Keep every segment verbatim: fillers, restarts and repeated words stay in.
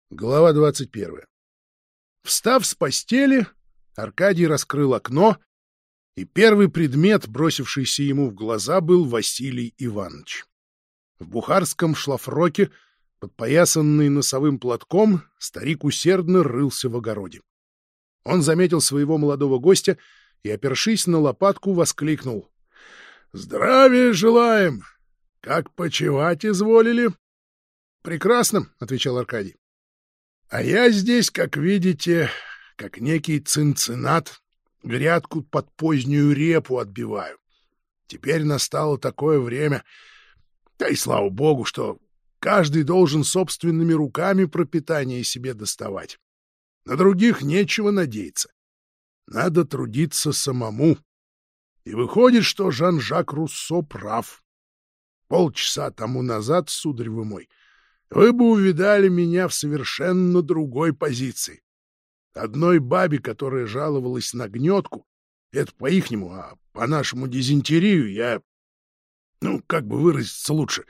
Глава двадцать первая. Встав с постели, Аркадий раскрыл окно, и первый предмет, бросившийся ему в глаза, был Василий Иванович. В бухарском шлафроке, подпоясанный носовым платком, старик усердно рылся в огороде. Он заметил своего молодого гостя и, опершись на лопатку, воскликнул: «Здравия желаем! Как почивать изволили?» «Прекрасно», — отвечал Аркадий. «А я здесь, как видите, как некий цинциннат, грядку под позднюю репу отбиваю. Теперь настало такое время, да и слава богу, что каждый должен собственными руками пропитание себе доставать. На других нечего надеяться. Надо трудиться самому. И выходит, что Жан-Жак Руссо прав. Полчаса тому назад, сударь вы мой, вы бы увидали меня в совершенно другой позиции. Одной бабе, которая жаловалась на гнетку, это по-ихнему, а по-нашему дизентерию, я, ну, как бы выразиться лучше,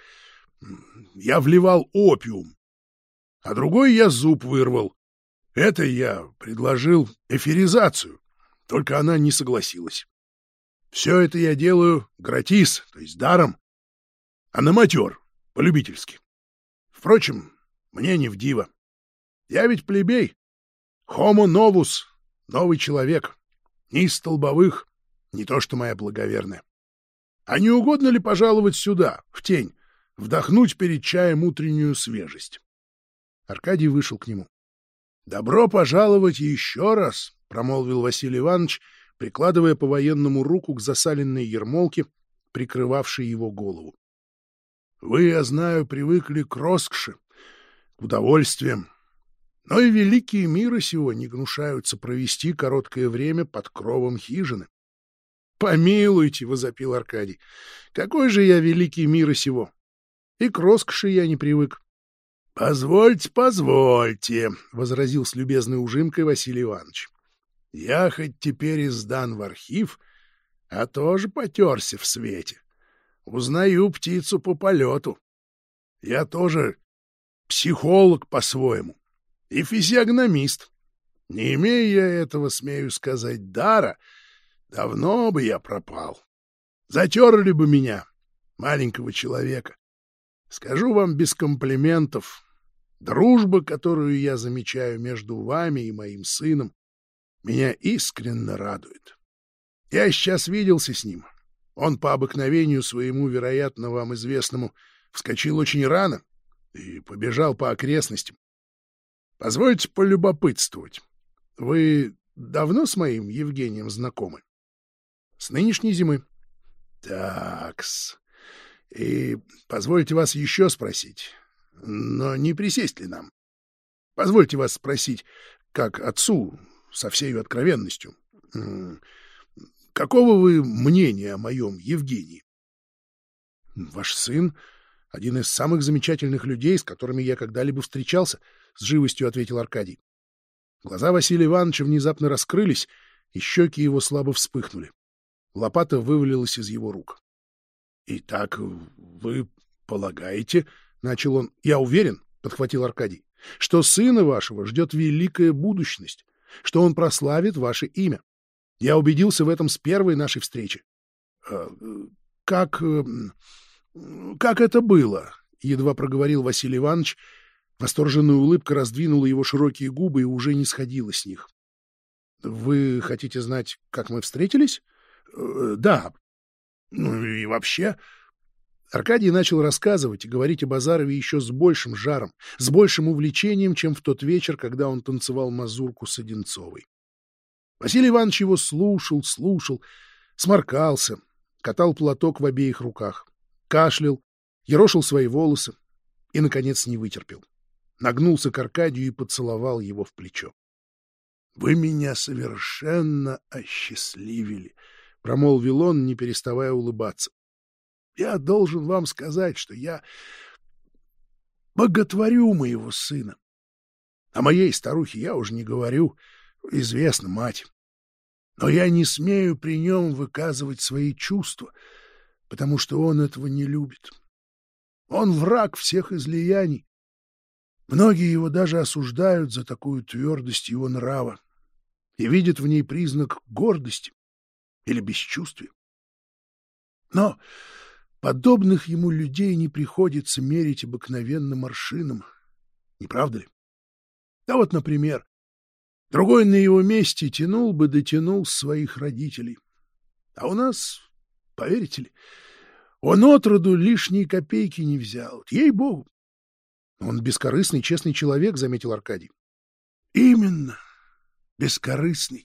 я вливал опиум, а другой я зуб вырвал. Это я предложил эфиризацию, только она не согласилась. Все это я делаю гратис, то есть даром, а на матер, по-любительски. Впрочем, мне не в диво. Я ведь плебей. Homo novus, новый человек. Ни из столбовых, не то что моя благоверная. А не угодно ли пожаловать сюда, в тень, вдохнуть перед чаем утреннюю свежесть?» Аркадий вышел к нему. «Добро пожаловать еще раз», — промолвил Василий Иванович, прикладывая по-военному руку к засаленной ермолке, прикрывавшей его голову. «Вы, я знаю, привыкли к роскоши, к удовольствиям, но и великие мира сего не гнушаются провести короткое время под кровом хижины». «Помилуйте», — возопил Аркадий, — «какой же я великий мира сего? И к роскоши я не привык». «Позвольте, позвольте», — возразил с любезной ужимкой Василий Иванович. «Я хоть теперь и сдан в архив, а тоже потерся в свете. Узнаю птицу по полету. Я тоже психолог по-своему и физиогномист. Не имея я этого, смею сказать, дара, давно бы я пропал. Затерли бы меня, маленького человека. Скажу вам без комплиментов, дружба, которую я замечаю между вами и моим сыном, меня искренне радует. Я сейчас виделся с ним. Он по обыкновению своему, вероятно, вам известному, вскочил очень рано и побежал по окрестностям. Позвольте полюбопытствовать. Вы давно с моим Евгением знакомы? С нынешней зимы. Так-с. И позвольте вас еще спросить, но не присесть ли нам? Позвольте вас спросить, как отцу, со всею откровенностью, какого вы мнения о моем Евгении? Ваш сын — один из самых замечательных людей, с которыми я когда-либо встречался, — с живостью ответил Аркадий. Глаза Василия Ивановича внезапно раскрылись, и щеки его слабо вспыхнули. Лопата вывалилась из его рук. — Итак, вы полагаете, — начал он, — я уверен, — подхватил Аркадий, — что сына вашего ждет великая будущность, что он прославит ваше имя. Я убедился в этом с первой нашей встречи. — Как... как это было? — едва проговорил Василий Иванович. Восторженная улыбка раздвинула его широкие губы и уже не сходила с них. — Вы хотите знать, как мы встретились? — Да. Ну и вообще... Аркадий начал рассказывать и говорить о Базарове еще с большим жаром, с большим увлечением, чем в тот вечер, когда он танцевал мазурку с Одинцовой. Василий Иванович его слушал, слушал, сморкался, катал платок в обеих руках, кашлял, ерошил свои волосы и, наконец, не вытерпел. Нагнулся к Аркадию и поцеловал его в плечо. — Вы меня совершенно осчастливили, — промолвил он, не переставая улыбаться. — Я должен вам сказать, что я боготворю моего сына. О моей старухе я уже не говорю, известна мать. Но я не смею при нем выказывать свои чувства, потому что он этого не любит. Он враг всех излияний. Многие его даже осуждают за такую твердость его нрава и видят в ней признак гордости или бесчувствия. Но подобных ему людей не приходится мерить обыкновенным аршином, не правда ли? Да вот, например, другой на его месте тянул бы дотянул своих родителей. А у нас, поверите ли, он отроду лишней копейки не взял, ей-богу. Он бескорыстный, честный человек, — заметил Аркадий. Именно, бескорыстный.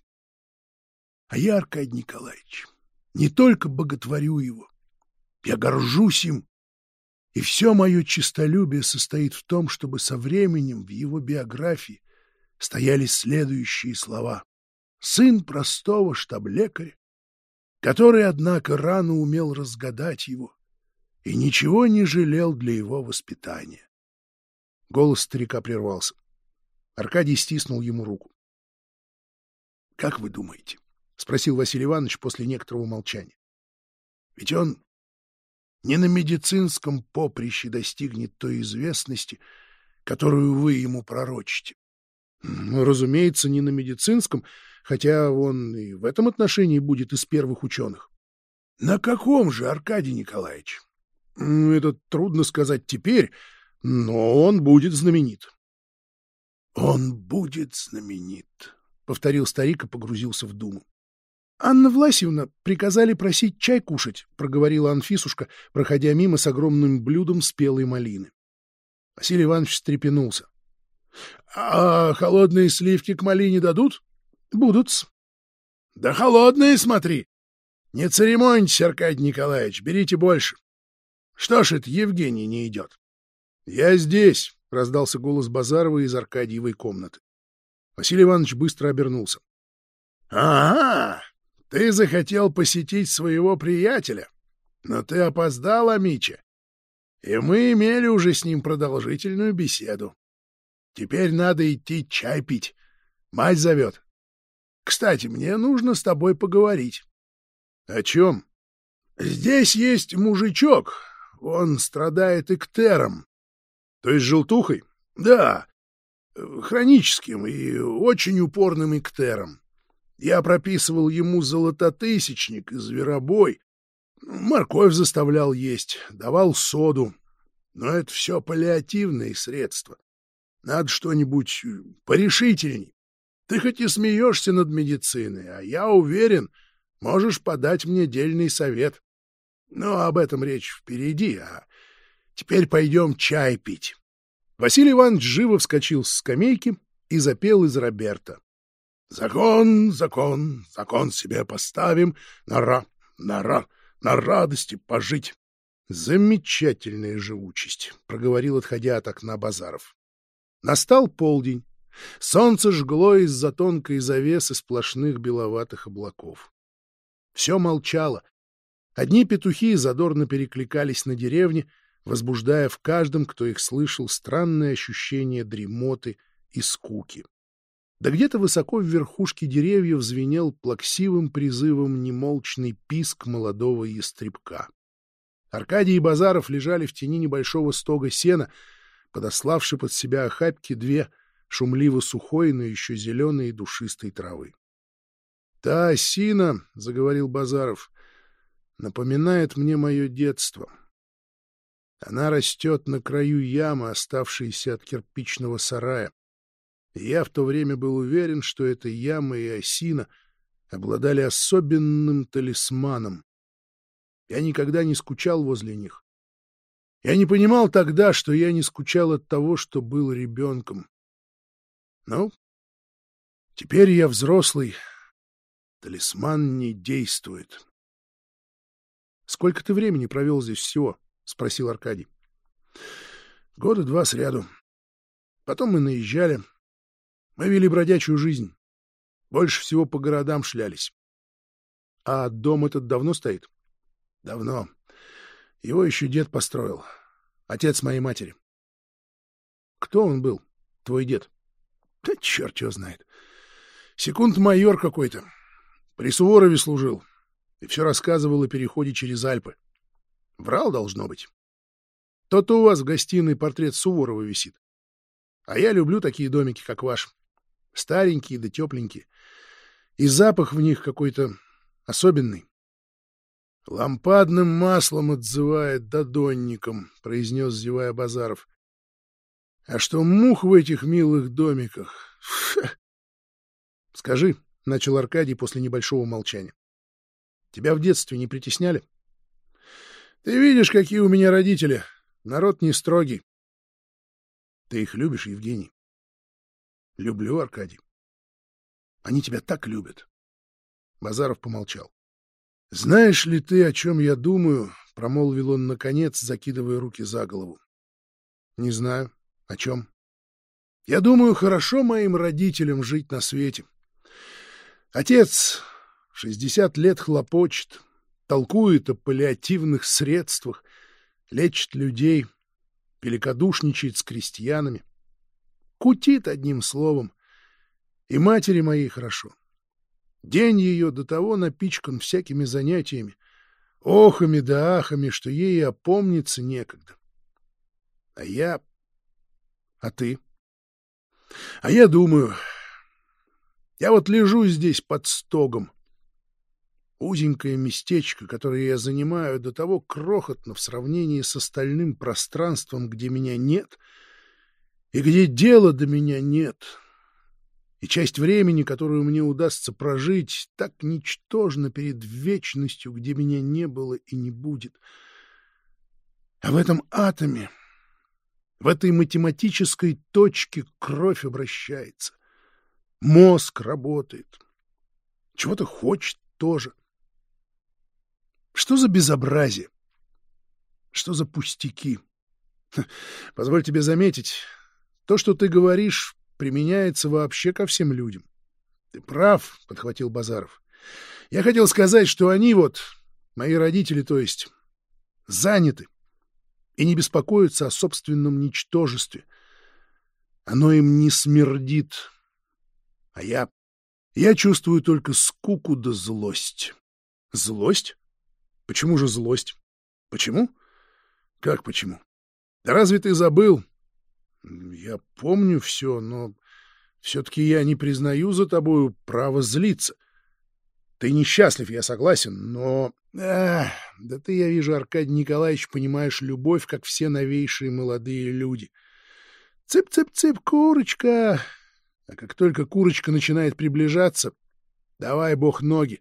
А я, Аркадий Николаевич, не только боготворю его, я горжусь им, и все мое честолюбие состоит в том, чтобы со временем в его биографии стояли следующие слова. Сын простого штаб-лекаря, который, однако, рано умел разгадать его и ничего не жалел для его воспитания. Голос старика прервался. Аркадий стиснул ему руку. — Как вы думаете? — спросил Василий Иванович после некоторого молчания. — Ведь он не на медицинском поприще достигнет той известности, которую вы ему пророчите. Ну, разумеется, не на медицинском, хотя он и в этом отношении будет из первых ученых. — На каком же, Аркадий Николаевич? — Это трудно сказать теперь, но он будет знаменит. — Он будет знаменит, — повторил старик и погрузился в думу. — Анна Власьевна приказали просить чай кушать, — проговорила Анфисушка, проходя мимо с огромным блюдом спелой малины. Василий Иванович встрепенулся. — А холодные сливки к малине дадут? — Будут-с. — Да холодные, смотри. Не церемоньтесь, Аркадий Николаевич, берите больше. Что ж это Евгений не идет? — Я здесь, — раздался голос Базарова из Аркадьевой комнаты. Василий Иванович быстро обернулся. — Ага, ты захотел посетить своего приятеля, но ты опоздал, Амича, и мы имели уже с ним продолжительную беседу. Теперь надо идти чай пить. Мать зовет. Кстати, мне нужно с тобой поговорить. — О чем? — Здесь есть мужичок. Он страдает эктером. — То есть желтухой? — Да, хроническим и очень упорным эктером. Я прописывал ему золототысячник и зверобой. Морковь заставлял есть, давал соду. Но это все паллиативные средства. Надо что-нибудь порешительней. Ты хоть и смеешься над медициной, а я уверен, можешь подать мне дельный совет. Но об этом речь впереди, а теперь пойдем чай пить. Василий Иванович живо вскочил с скамейки и запел из Роберта. Закон, закон, закон себе поставим, нара, нара, на радости пожить. Замечательная живучесть, — проговорил, отходя от окна Базаров. Настал полдень. Солнце жгло из-за тонкой завесы сплошных беловатых облаков. Все молчало. Одни петухи задорно перекликались на деревне, возбуждая в каждом, кто их слышал, странное ощущение дремоты и скуки. Да где-то высоко в верхушке деревьев звенел плаксивым призывом немолчный писк молодого ястребка. Аркадий и Базаров лежали в тени небольшого стога сена, подославши под себя охапки две шумливо сухой, но еще зеленой и душистой травы. — Та осина, — заговорил Базаров, — напоминает мне мое детство. Она растет на краю ямы, оставшейся от кирпичного сарая. И я в то время был уверен, что эта яма и осина обладали особенным талисманом. Я никогда не скучал возле них. Я не понимал тогда, что я не скучал от того, что был ребенком. Ну, теперь я взрослый. Талисман не действует. — Сколько ты времени провел здесь всего? — спросил Аркадий. — Года два сряду. Потом мы наезжали. Мы вели бродячую жизнь. Больше всего по городам шлялись. — А дом этот давно стоит? — Давно. Его еще дед построил. Отец моей матери. — Кто он был, твой дед? — Да черт его знает. Секунд-майор какой-то. При Суворове служил. И все рассказывал о переходе через Альпы. Врал, должно быть. То-то у вас в гостиной портрет Суворова висит. А я люблю такие домики, как ваш. Старенькие да тепленькие. И запах в них какой-то особенный. — Лампадным маслом отзывает додонником, — произнес, зевая Базаров. — А что мух в этих милых домиках? — Скажи, — начал Аркадий после небольшого молчания, — тебя в детстве не притесняли? — Ты видишь, какие у меня родители. Народ не строгий. — Ты их любишь, Евгений? — Люблю, Аркадий. Они тебя так любят. Базаров помолчал. — Знаешь ли ты, о чем я думаю? — промолвил он наконец, закидывая руки за голову. — Не знаю. О чем? — Я думаю, хорошо моим родителям жить на свете. Отец в шестьдесят лет хлопочет, толкует о паллиативных средствах, лечит людей, великодушничает с крестьянами. Кутит, одним словом. И матери моей хорошо. День ее до того напичкан всякими занятиями, охами да ахами, что ей и опомниться некогда. А я... А ты? А я думаю... Я вот лежу здесь под стогом. Узенькое местечко, которое я занимаю, до того крохотно в сравнении с остальным пространством, где меня нет, и где дела до меня нет. И часть времени, которую мне удастся прожить, так ничтожна перед вечностью, где меня не было и не будет. А в этом атоме, в этой математической точке кровь обращается. Мозг работает. Чего-то хочет тоже. Что за безобразие? Что за пустяки? Позволь тебе заметить, то, что ты говоришь, применяется вообще ко всем людям. Ты прав, — подхватил Базаров. Я хотел сказать, что они вот, мои родители, то есть, заняты и не беспокоятся о собственном ничтожестве. Оно им не смердит. А я... Я чувствую только скуку да злость. Злость? Почему же злость? Почему? Как почему? Да разве ты забыл? Я помню все, но все-таки я не признаю за тобою право злиться. Ты несчастлив, я согласен, но... Ах, да ты, я вижу, Аркадий Николаевич, понимаешь любовь, как все новейшие молодые люди. Цып-цып-цып, курочка! А как только курочка начинает приближаться, давай, бог, ноги.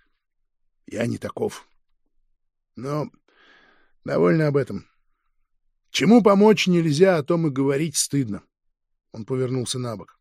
Я не таков. Но довольно об этом. Чему помочь нельзя, о том и говорить стыдно. Он повернулся на бок.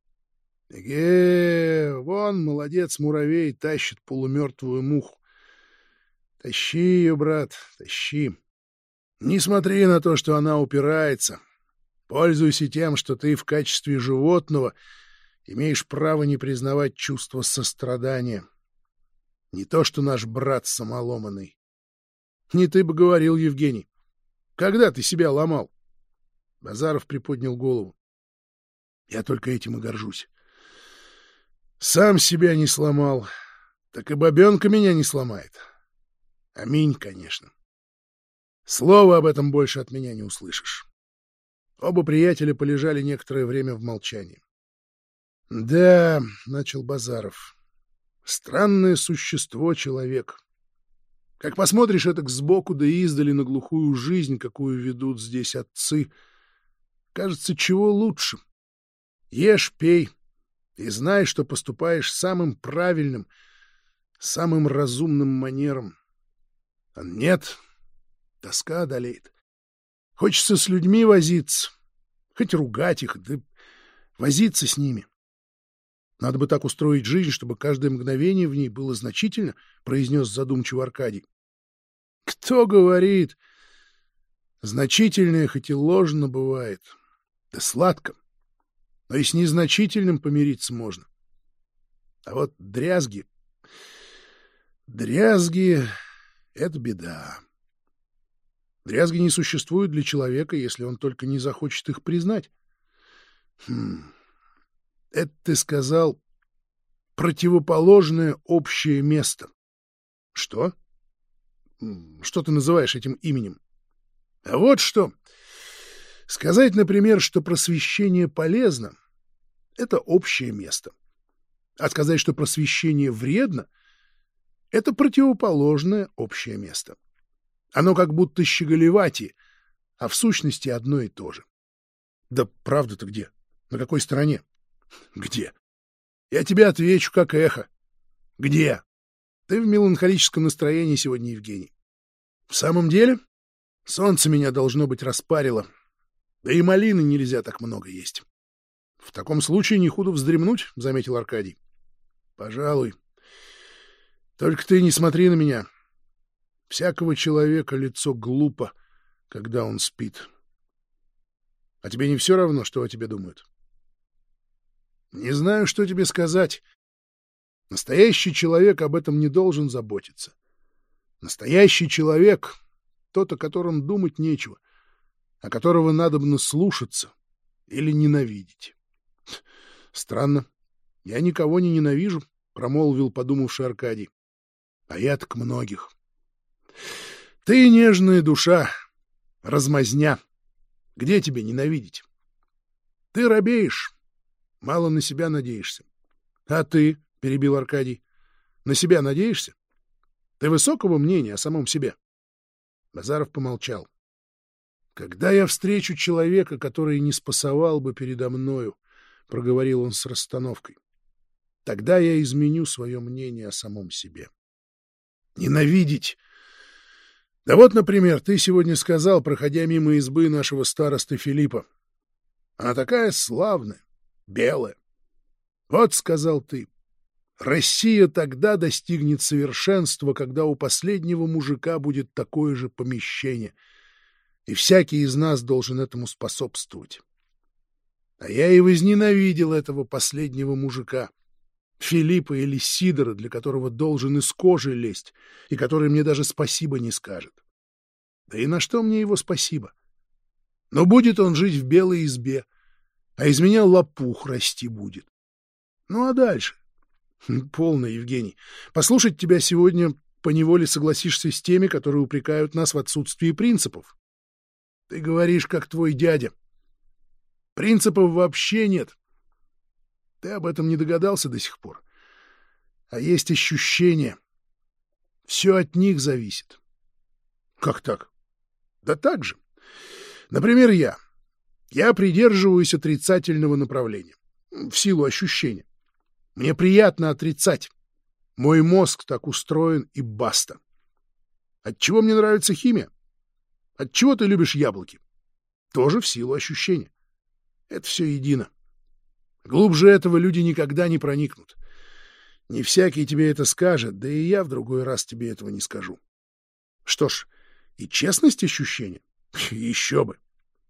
Эге, вон, молодец, муравей тащит полумертвую муху. Тащи ее, брат, тащи. Не смотри на то, что она упирается. Пользуйся тем, что ты в качестве животного имеешь право не признавать чувство сострадания. Не то, что наш брат самоломанный. Не ты бы говорил, Евгений. Когда ты себя ломал? Базаров приподнял голову. Я только этим и горжусь. Сам себя не сломал, так и бабенка меня не сломает. Аминь, конечно. Слова об этом больше от меня не услышишь. Оба приятеля полежали некоторое время в молчании. — Да, — начал Базаров, — странное существо человек. Как посмотришь этак сбоку да издали на глухую жизнь, какую ведут здесь отцы, кажется, чего лучше. Ешь, пей и знай, что поступаешь самым правильным, самым разумным манером. А нет, тоска одолеет. Хочется с людьми возиться, хоть ругать их, да возиться с ними. Надо бы так устроить жизнь, чтобы каждое мгновение в ней было значительно, — произнес задумчиво Аркадий. Кто говорит? Значительное хоть и ложно бывает, да сладко. Но и с незначительным помириться можно. А вот дрязги... Дрязги — это беда. Дрязги не существуют для человека, если он только не захочет их признать. Хм... Это ты сказал противоположное общее место. Что? Что ты называешь этим именем? А вот что. Сказать, например, что просвещение полезно — это общее место. А сказать, что просвещение вредно — это противоположное общее место. Оно как будто щеголевати, а в сущности одно и то же. Да правда-то где? На какой стороне? Где? Я тебе отвечу, как эхо. Где? Ты в меланхолическом настроении сегодня, Евгений. В самом деле, солнце меня, должно быть, распарило. Да и малины нельзя так много есть. В таком случае не худо вздремнуть, — заметил Аркадий. Пожалуй. Только ты не смотри на меня. Всякого человека лицо глупо, когда он спит. А тебе не все равно, что о тебе думают? Не знаю, что тебе сказать. Настоящий человек об этом не должен заботиться. Настоящий человек — тот, о котором думать нечего, о которого надобно слушаться или ненавидеть. Странно. Я никого не ненавижу, — промолвил подумавший Аркадий. А я так многих. Ты нежная душа, размазня. Где тебе ненавидеть? Ты робеешь, мало на себя надеешься. А ты, — перебил Аркадий, — на себя надеешься? Ты высокого мнения о самом себе? Базаров помолчал. Когда я встречу человека, который не спасовал бы передо мною, — проговорил он с расстановкой, — тогда я изменю свое мнение о самом себе. Ненавидеть! Да вот, например, ты сегодня сказал, проходя мимо избы нашего старосты Филиппа. Она такая славная, белая. Вот, — сказал ты, — Россия тогда достигнет совершенства, когда у последнего мужика будет такое же помещение, и всякий из нас должен этому способствовать. А я и возненавидел этого последнего мужика, Филиппа или Сидора, для которого должен из кожи лезть, и который мне даже спасибо не скажет. Да и на что мне его спасибо? Но будет он жить в белой избе, а из меня лопух расти будет. Ну а дальше? Полно, Евгений. Послушать тебя сегодня поневоле согласишься с теми, которые упрекают нас в отсутствии принципов. Ты говоришь, как твой дядя. Принципов вообще нет. Ты об этом не догадался до сих пор. А есть ощущение. Все от них зависит. Как так? Да так же. Например, я. Я придерживаюсь отрицательного направления. В силу ощущения. Мне приятно отрицать. Мой мозг так устроен, и баста. Отчего мне нравится химия? Отчего ты любишь яблоки? Тоже в силу ощущения. Это все едино. Глубже этого люди никогда не проникнут. Не всякий тебе это скажет, да и я в другой раз тебе этого не скажу. Что ж, и честность ощущения? Еще бы.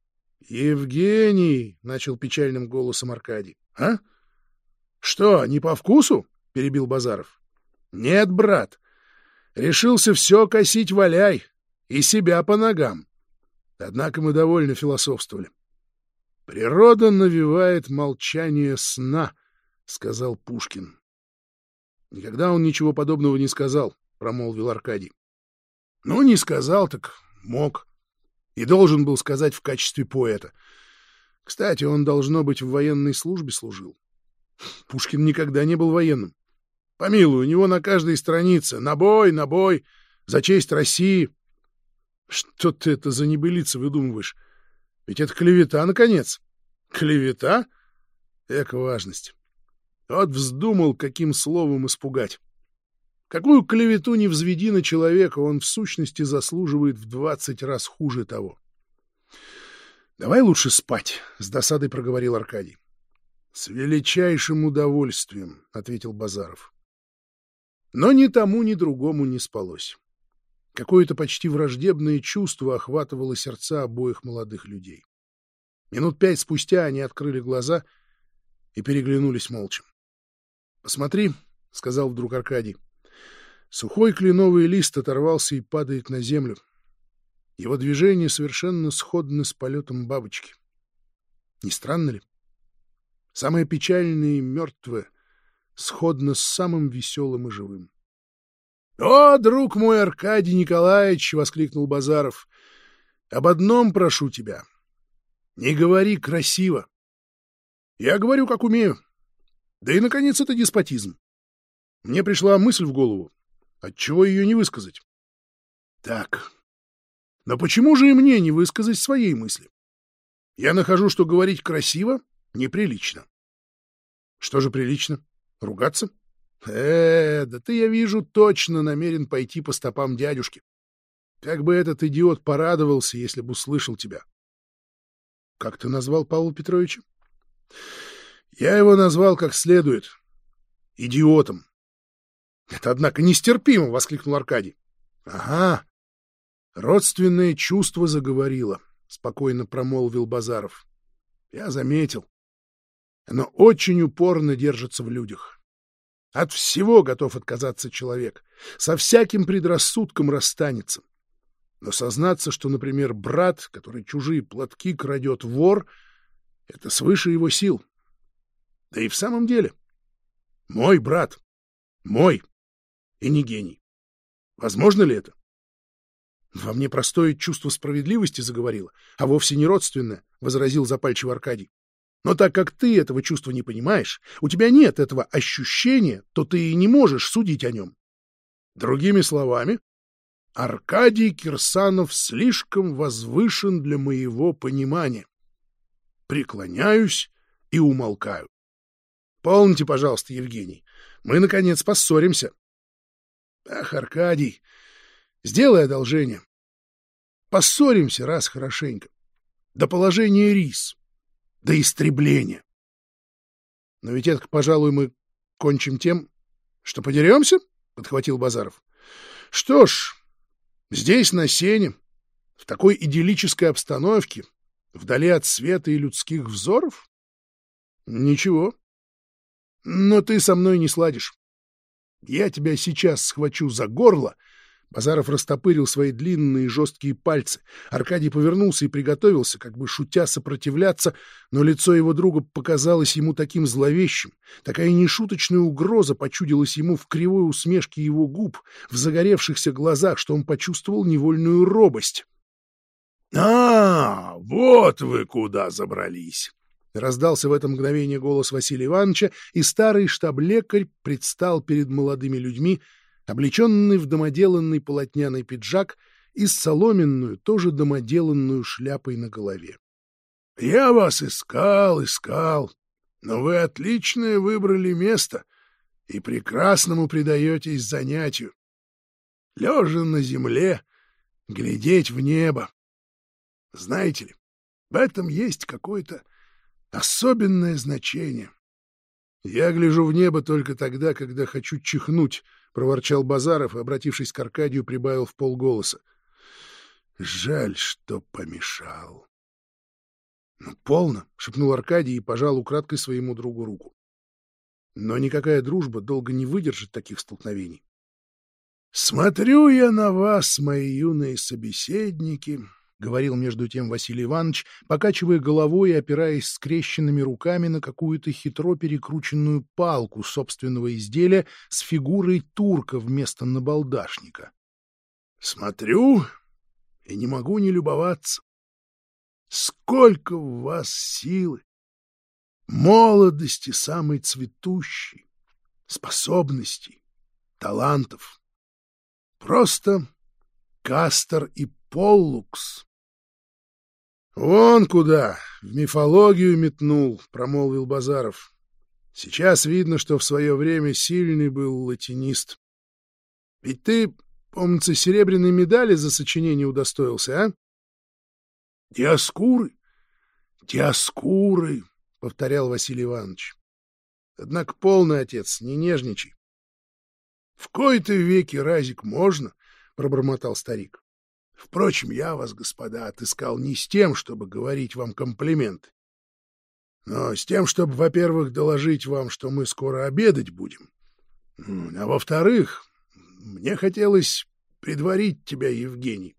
Евгений, — начал печальным голосом Аркадий. А? Что, не по вкусу? — перебил Базаров. Нет, брат. Решился все косить валяй и себя по ногам. Однако мы довольно философствовали. «Природа навевает молчание сна», — сказал Пушкин. «Никогда он ничего подобного не сказал», — промолвил Аркадий. «Ну, не сказал, так мог. И должен был сказать в качестве поэта. Кстати, он, должно быть, в военной службе служил. Пушкин никогда не был военным. Помилуй, у него на каждой странице «На бой, на бой! За честь России!» Что ты это за небылицы выдумываешь? Ведь это клевета, наконец. Клевета? Эка важность. Вот вздумал, каким словом испугать. Какую клевету не взведи на человека, он в сущности заслуживает в двадцать раз хуже того. — Давай лучше спать, — с досадой проговорил Аркадий. — С величайшим удовольствием, — ответил Базаров. Но ни тому, ни другому не спалось. Какое-то почти враждебное чувство охватывало сердца обоих молодых людей. Минут пять спустя они открыли глаза и переглянулись молча. — Посмотри, — сказал вдруг Аркадий. Сухой кленовый лист оторвался и падает на землю. Его движения совершенно сходны с полетом бабочки. Не странно ли? Самое печальное и мертвое сходно с самым веселым и живым. — О, друг мой Аркадий Николаевич! — воскликнул Базаров. — Об одном прошу тебя. Не говори красиво. Я говорю, как умею. Да и, наконец, это деспотизм. Мне пришла мысль в голову. Отчего ее не высказать? Так. Но почему же и мне не высказать своей мысли? Я нахожу, что говорить красиво неприлично. Что же прилично? Ругаться? Э, да ты, я вижу, точно намерен пойти по стопам дядюшки. Как бы этот идиот порадовался, если бы услышал тебя. Как ты назвал Павла Петровича? Я его назвал как следует. Идиотом. Это, однако, нестерпимо, — воскликнул Аркадий. Ага. Родственное чувство заговорило, — спокойно промолвил Базаров. Я заметил. Оно очень упорно держится в людях. От всего готов отказаться человек. Со всяким предрассудком расстанется. Но сознаться, что, например, брат, который чужие платки крадет, вор, это свыше его сил. Да и в самом деле, мой брат, мой, и не гений. Возможно ли это? Во мне простое чувство справедливости заговорило, а вовсе не родственное, — возразил запальчиво Аркадий. Но так как ты этого чувства не понимаешь, у тебя нет этого ощущения, то ты и не можешь судить о нем. Другими словами, Аркадий Кирсанов слишком возвышен для моего понимания. Преклоняюсь и умолкаю. Полните, пожалуйста, Евгений. Мы, наконец, поссоримся. Ах, Аркадий, сделай одолжение. Поссоримся раз хорошенько. До положения рис. До истребления. Но ведь это, пожалуй, мы кончим тем, что подеремся, — подхватил Базаров. Что ж, здесь, на сене, в такой идиллической обстановке, вдали от света и людских взоров? Ничего. Но ты со мной не сладишь. Я тебя сейчас схвачу за горло. Базаров растопырил свои длинные жесткие пальцы. Аркадий повернулся и приготовился, как бы шутя сопротивляться, но лицо его друга показалось ему таким зловещим. Такая нешуточная угроза почудилась ему в кривой усмешке его губ, в загоревшихся глазах, что он почувствовал невольную робость. — А, вот вы куда забрались! — раздался в это мгновение голос Василия Ивановича, и старый штаб-лекарь предстал перед молодыми людьми, облеченный в домоделанный полотняный пиджак и с соломенную, тоже домоделанную шляпой на голове. — Я вас искал, искал, но вы отличное выбрали место и прекрасному предаетесь занятию. Лежа на земле, глядеть в небо. Знаете ли, в этом есть какое-то особенное значение. Я гляжу в небо только тогда, когда хочу чихнуть, — проворчал Базаров и, обратившись к Аркадию, прибавил вполголоса. Жаль, что помешал. — Ну, полно, — шепнул Аркадий и пожал украдкой своему другу руку. Но никакая дружба долго не выдержит таких столкновений. — Смотрю я на вас, мои юные собеседники, — говорил между тем Василий Иванович, покачивая головой и опираясь скрещенными руками на какую-то хитро перекрученную палку собственного изделия с фигурой турка вместо набалдашника. — Смотрю и не могу не любоваться. Сколько в вас силы, молодости самой цветущей, способностей, талантов. Просто Кастор и Поллукс. — Вон куда, в мифологию метнул, — промолвил Базаров. Сейчас видно, что в свое время сильный был латинист. Ведь ты, помнится, серебряной медали за сочинение удостоился, а? — Диоскуры, Диоскуры, — повторял Василий Иванович. — Однако полный, отец, не нежничай. — В кои-то веки разик можно, — пробормотал старик. Впрочем, я вас, господа, отыскал не с тем, чтобы говорить вам комплименты, но с тем, чтобы, во-первых, доложить вам, что мы скоро обедать будем, а во-вторых, мне хотелось предварить тебя, Евгений.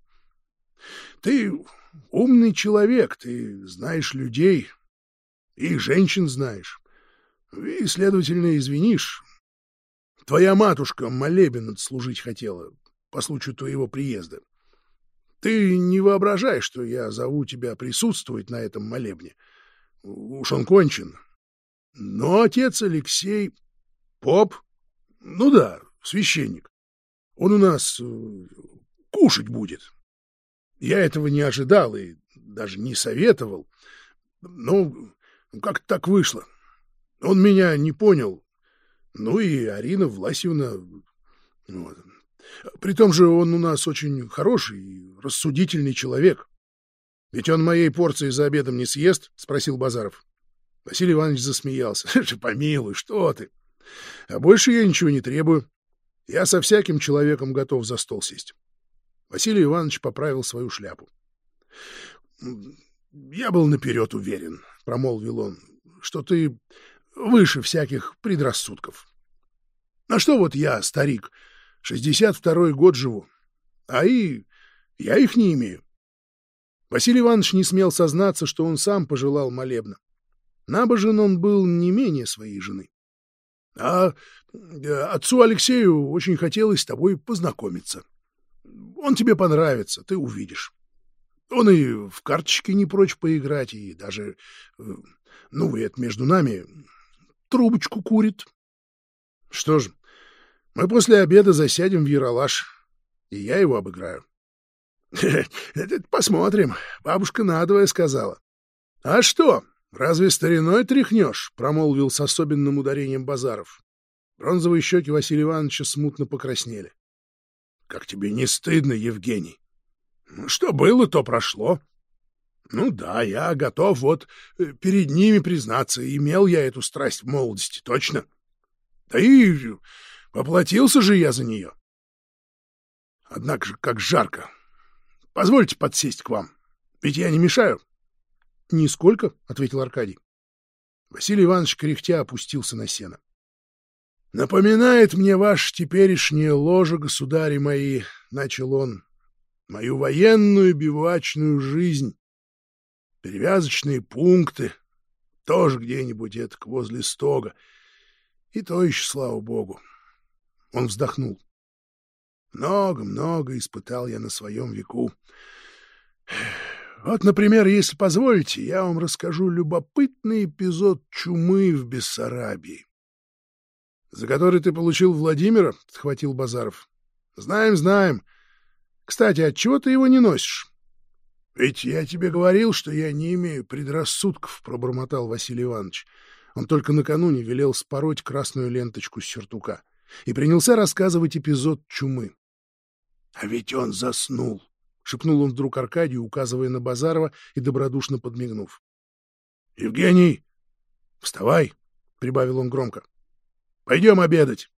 Ты умный человек, ты знаешь людей, и женщин знаешь, и, следовательно, извинишь. Твоя матушка молебен отслужить хотела по случаю твоего приезда. Ты не воображай, что я зову тебя присутствовать на этом молебне. Уж он кончен. Но отец Алексей — поп, ну да, священник. Он у нас э, кушать будет. Я этого не ожидал и даже не советовал. Ну, как-то так вышло. Он меня не понял. Ну и Арина Власьевна. Вот. При том же он у нас очень хороший и рассудительный человек. Ведь он моей порции за обедом не съест? — спросил Базаров. Василий Иванович засмеялся. — Помилуй, что ты? А больше я ничего не требую. Я со всяким человеком готов за стол сесть. Василий Иванович поправил свою шляпу. — Я был наперед уверен, — промолвил он, — что ты выше всяких предрассудков. А что вот я, старик, шестьдесят второй год живу, а и я их не имею. Василий Иванович не смел сознаться, что он сам пожелал молебна. Набожен он был не менее своей жены. А отцу Алексею очень хотелось с тобой познакомиться. Он тебе понравится, ты увидишь. Он и в карточки не прочь поиграть, и даже, ну, это между нами, трубочку курит. Что ж, мы после обеда засядем в яролаж, и я его обыграю. — Посмотрим, бабушка надвое сказала. — А что, разве стариной тряхнешь? — промолвил с особенным ударением Базаров. Бронзовые щеки Василия Ивановича смутно покраснели. — Как тебе не стыдно, Евгений? Что было, то прошло. Ну да, я готов вот перед ними признаться, имел я эту страсть в молодости, точно. Да и поплатился же я за нее. Однако же, как жарко. Позвольте подсесть к вам, ведь я не мешаю. — Нисколько, — ответил Аркадий. Василий Иванович кряхтя опустился на сено. — Напоминает мне ваше теперешнее ложе, государи мои, — начал он, — мою военную бивуачную жизнь. Перевязочные пункты, тоже где-нибудь этак возле стога. И то еще, слава богу. Он вздохнул. Много-много испытал я на своем веку. Вот, например, если позволите, я вам расскажу любопытный эпизод чумы в Бессарабии. — За который ты получил Владимира? — схватил Базаров. — Знаем, знаем. Кстати, отчего ты его не носишь? — Ведь я тебе говорил, что я не имею предрассудков, — пробормотал Василий Иванович. Он только накануне велел спороть красную ленточку с сюртука и принялся рассказывать эпизод чумы. — А ведь он заснул, — шепнул он вдруг Аркадию, указывая на Базарова и добродушно подмигнув. — Евгений, вставай, — прибавил он громко. — Пойдем обедать.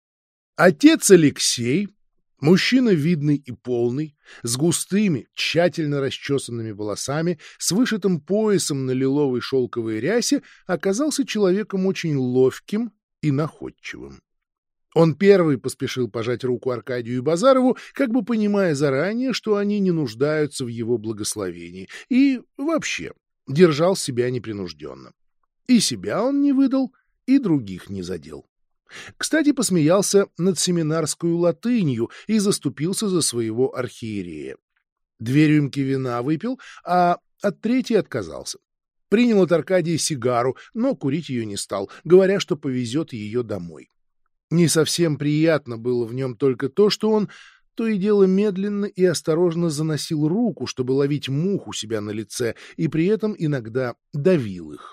Отец Алексей, мужчина видный и полный, с густыми, тщательно расчесанными волосами, с вышитым поясом на лиловой шелковой рясе, оказался человеком очень ловким и находчивым. Он первый поспешил пожать руку Аркадию и Базарову, как бы понимая заранее, что они не нуждаются в его благословении, и вообще держал себя непринужденно. И себя он не выдал, и других не задел. Кстати, посмеялся над семинарскую латынью и заступился за своего архиерея. Две рюмки вина выпил, а от третьей отказался. Принял от Аркадия сигару, но курить ее не стал, говоря, что повезет ее домой. Не совсем приятно было в нем только то, что он то и дело медленно и осторожно заносил руку, чтобы ловить мух у себя на лице, и при этом иногда давил их.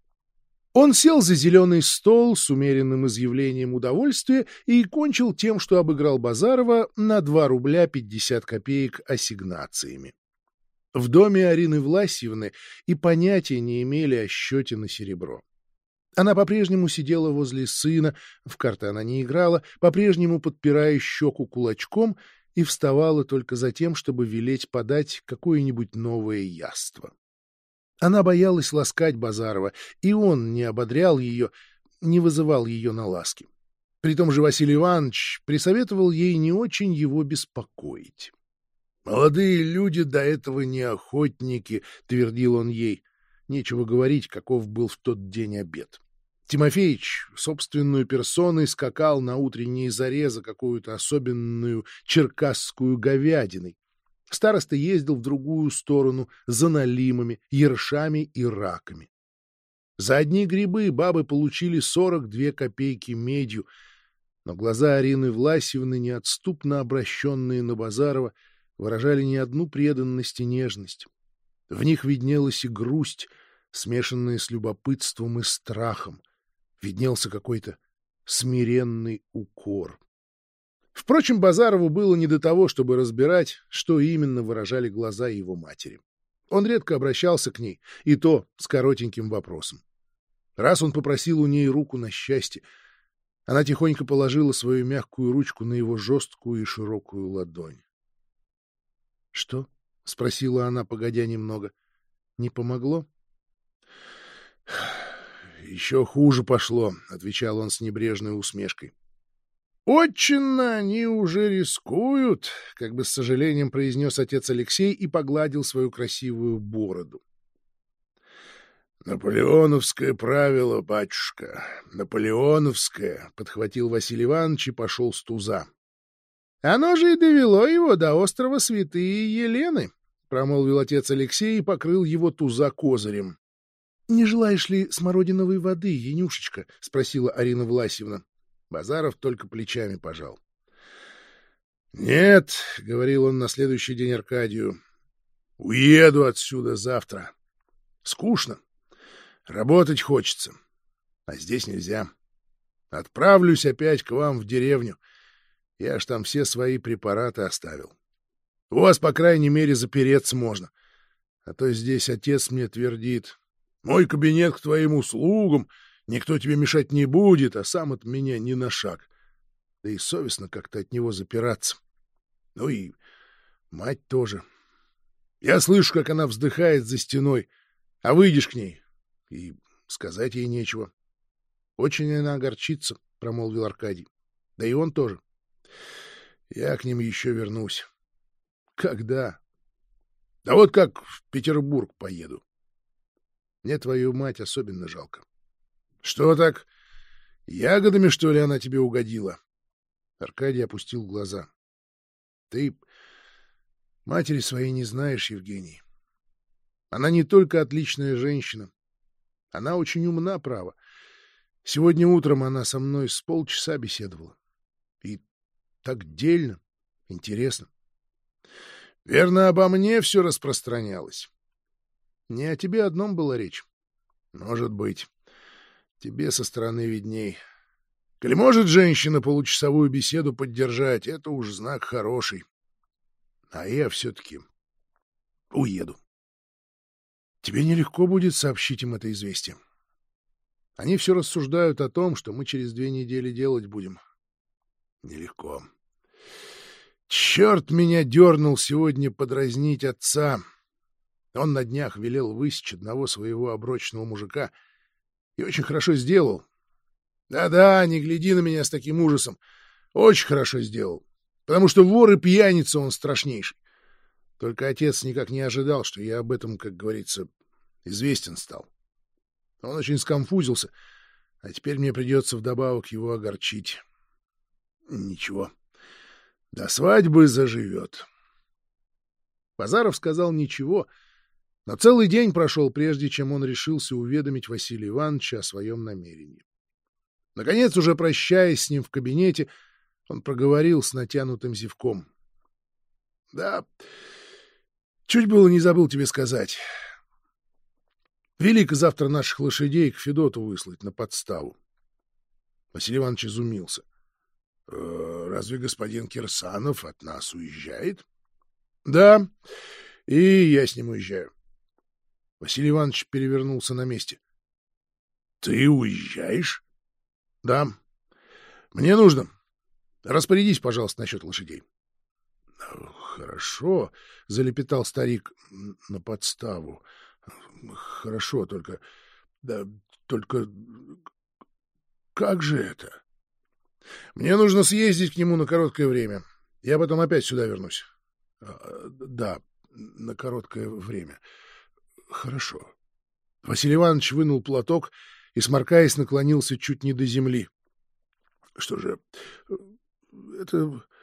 Он сел за зеленый стол с умеренным изъявлением удовольствия и кончил тем, что обыграл Базарова на два рубля пятьдесят копеек ассигнациями. В доме Арины Власьевны и понятия не имели о счете на серебро. Она по-прежнему сидела возле сына, в карты она не играла, по-прежнему подпирая щеку кулачком, и вставала только за тем, чтобы велеть подать какое-нибудь новое яство. Она боялась ласкать Базарова, и он не ободрял ее, не вызывал ее на ласки. Притом же Василий Иванович присоветовал ей не очень его беспокоить. «Молодые люди до этого не охотники», — твердил он ей. Нечего говорить, каков был в тот день обед. Тимофеич собственную персоной скакал на утренней заре за какую-то особенную черкасскую говядиной. Староста ездил в другую сторону за налимами, ершами и раками. За одни грибы бабы получили сорок две копейки медью, но глаза Арины Власьевны, неотступно обращенные на Базарова, выражали не одну преданность и нежность. В них виднелась и грусть, смешанная с любопытством и страхом. Виднелся какой-то смиренный укор. Впрочем, Базарову было не до того, чтобы разбирать, что именно выражали глаза его матери. Он редко обращался к ней, и то с коротеньким вопросом. Раз он попросил у ней руку на счастье, она тихонько положила свою мягкую ручку на его жесткую и широкую ладонь. — Что? — спросила она, погодя немного. — Не помогло? — Еще хуже пошло, — отвечал он с небрежной усмешкой. — Отчинно они уже рискуют, — как бы с сожалением произнес отец Алексей и погладил свою красивую бороду. — Наполеоновское правило, батюшка, наполеоновское, — подхватил Василий Иванович и пошел с туза. — Оно же и довело его до острова Святые Елены, — промолвил отец Алексей и покрыл его туза козырем. — Не желаешь ли смородиновой воды, Янюшечка? — спросила Арина Власьевна. Базаров только плечами пожал. — Нет, — говорил он на следующий день Аркадию, — уеду отсюда завтра. Скучно. Работать хочется. А здесь нельзя. Отправлюсь опять к вам в деревню. Я ж там все свои препараты оставил. У вас, по крайней мере, запереться можно. А то здесь отец мне твердит: мой кабинет к твоим услугам, никто тебе мешать не будет, а сам от меня ни на шаг. Да и совестно как-то от него запираться. Ну и мать тоже. Я слышу, как она вздыхает за стеной, а выйдешь к ней, и сказать ей нечего. Очень она огорчится, — промолвил Аркадий. Да и он тоже. Я к ним еще вернусь. Когда? Да вот как в Петербург поеду. Мне твою мать особенно жалко. Что так? Ягодами, что ли, она тебе угодила? Аркадий опустил глаза. Ты матери своей не знаешь, Евгений. Она не только отличная женщина. Она очень умна, право. Сегодня утром она со мной с полчаса беседовала. И так дельно, интересно. Верно, обо мне все распространялось. Не о тебе одном была речь. Может быть. Тебе со стороны видней. Коли может женщина получасовую беседу поддержать, это уж знак хороший. А я все-таки уеду. Тебе нелегко будет сообщить им это известие. Они все рассуждают о том, что мы через две недели делать будем. Нелегко. Черт меня дернул сегодня подразнить отца. Он на днях велел высечь одного своего оброчного мужика и очень хорошо сделал. Да-да, не гляди на меня с таким ужасом. Очень хорошо сделал, потому что вор и пьяница он страшнейший. Только отец никак не ожидал, что я об этом, как говорится, известен стал. Он очень сконфузился, а теперь мне придется вдобавок его огорчить. Ничего, до свадьбы заживет. Базаров сказал ничего, но целый день прошел, прежде чем он решился уведомить Василия Ивановича о своем намерении. Наконец, уже прощаясь с ним в кабинете, он проговорил с натянутым зевком. — Да, чуть было не забыл тебе сказать. Велико завтра наших лошадей к Федоту выслать на подставу. Василий Иванович изумился. «Э, — Разве господин Кирсанов от нас уезжает? — Да, и я с ним уезжаю. Василий Иванович перевернулся на месте. — Ты уезжаешь? — Да. Мне нужно. Распорядись, пожалуйста, насчет лошадей. — Хорошо, — залепетал старик, — на подставу. Хорошо, только... Да, только... Как же это? Мне нужно съездить к нему на короткое время. Я потом опять сюда вернусь. Да, на короткое время. Хорошо. Василий Иванович вынул платок и, сморкаясь, наклонился чуть не до земли. Что же, это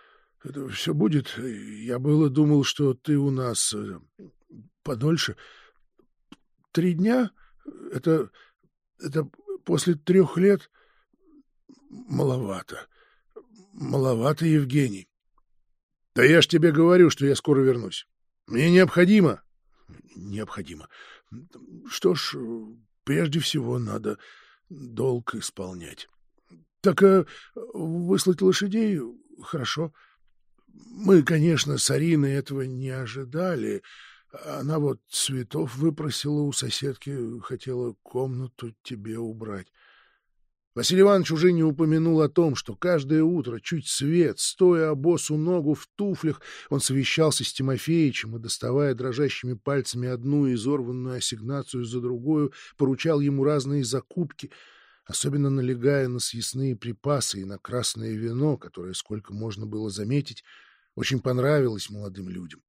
это все будет? Я было думал, что ты у нас э, подольше. Три дня? Это... это после трех лет? Маловато. Маловато, Евгений. Да я ж тебе говорю, что я скоро вернусь. Мне необходимо. Необходимо. Что ж, прежде всего надо долг исполнять. Так э, выслать лошадей? Хорошо. Мы, конечно, с Ариной этого не ожидали. Она вот цветов выпросила у соседки, хотела комнату тебе убрать. Василий Иванович уже не упомянул о том, что каждое утро, чуть свет, стоя обосу ногу в туфлях, он совещался с Тимофеичем и, доставая дрожащими пальцами одну изорванную ассигнацию за другую, поручал ему разные закупки, особенно налегая на съестные припасы и на красное вино, которое, сколько можно было заметить, очень понравилось молодым людям.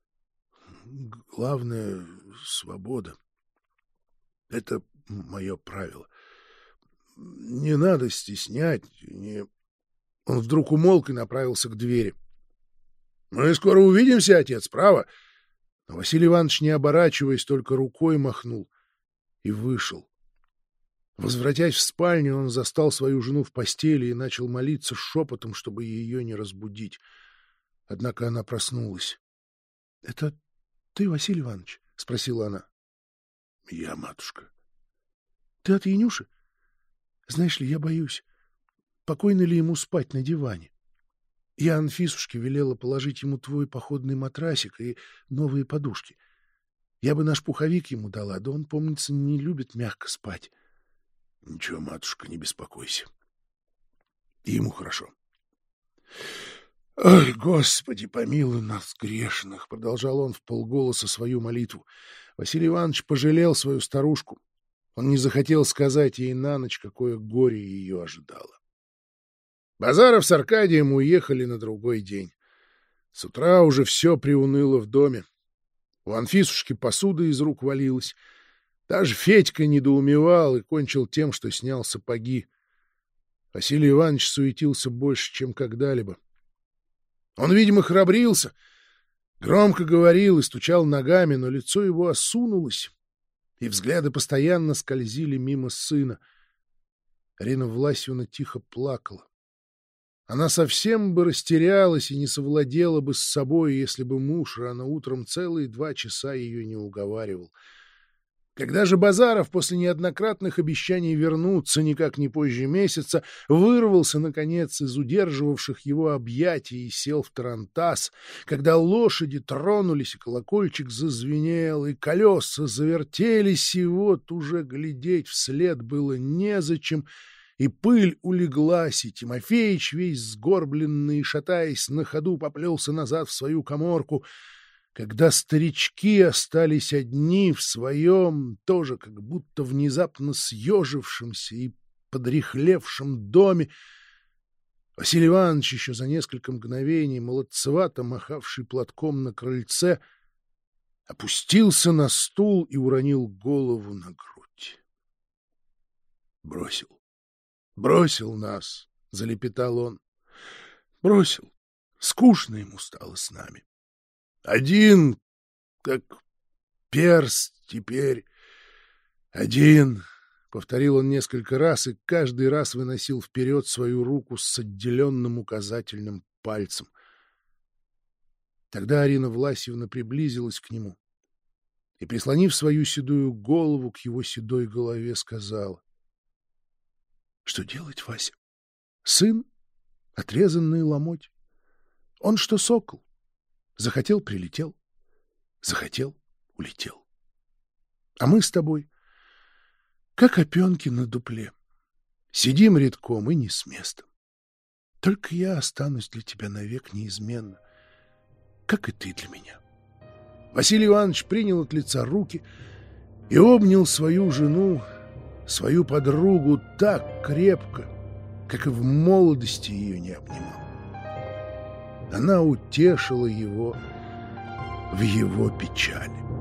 Главное — свобода. Это мое правило. Не надо стеснять. Не... Он вдруг умолк и направился к двери. — Мы скоро увидимся, отец, право. Но Василий Иванович, не оборачиваясь, только рукой махнул и вышел. Возвратясь в спальню, он застал свою жену в постели и начал молиться шепотом, чтобы ее не разбудить. Однако она проснулась. — Это ты, Василий Иванович? — спросила она. — Я, матушка. — Ты от Янюши? Знаешь ли, я боюсь, покойно ли ему спать на диване. Я Анфисушке велела положить ему твой походный матрасик и новые подушки. Я бы наш пуховик ему дала, да он, помнится, не любит мягко спать. — Ничего, матушка, не беспокойся. И ему хорошо. — Ой, Господи, помилуй нас, грешных! — продолжал он вполголоса свою молитву. Василий Иванович пожалел свою старушку. Он не захотел сказать ей на ночь, какое горе ее ожидало. Базаров с Аркадием уехали на другой день. С утра уже все приуныло в доме. У Анфисушки посуда из рук валилась. Даже Федька недоумевал и кончил тем, что снял сапоги. Василий Иванович суетился больше, чем когда-либо. Он, видимо, храбрился, громко говорил и стучал ногами, но лицо его осунулось, и взгляды постоянно скользили мимо сына. Арина Власьевна тихо плакала. Она совсем бы растерялась и не совладела бы с собой, если бы муж рано утром целые два часа ее не уговаривал. Когда же Базаров после неоднократных обещаний вернуться никак не позже месяца вырвался, наконец, из удерживавших его объятий и сел в тарантас, когда лошади тронулись, и колокольчик зазвенел, и колеса завертелись, и вот уже глядеть вслед было незачем, и пыль улеглась, и Тимофеич, весь сгорбленный и шатаясь на ходу, поплелся назад в свою каморку, когда старички остались одни в своем, тоже как будто внезапно съежившемся и подряхлевшем доме, Василий Иванович, еще за несколько мгновений, молодцевато махавший платком на крыльце, опустился на стул и уронил голову на грудь. «Бросил, бросил нас», — залепетал он, — «бросил, скучно ему стало с нами. Один, как перст теперь, один», — повторил он несколько раз и каждый раз выносил вперед свою руку с отделенным указательным пальцем. Тогда Арина Власьевна приблизилась к нему и, прислонив свою седую голову к его седой голове, сказала: — Что делать, Вася? Сын — отрезанный ломоть. Он что сокол. Захотел — прилетел, захотел — улетел. А мы с тобой, как опенки на дупле, сидим редком и не с места. Только я останусь для тебя навек неизменно, как и ты для меня. Василий Иванович принял от лица руки и обнял свою жену, свою подругу так крепко, как и в молодости ее не обнимал. Она утешила его в его печали.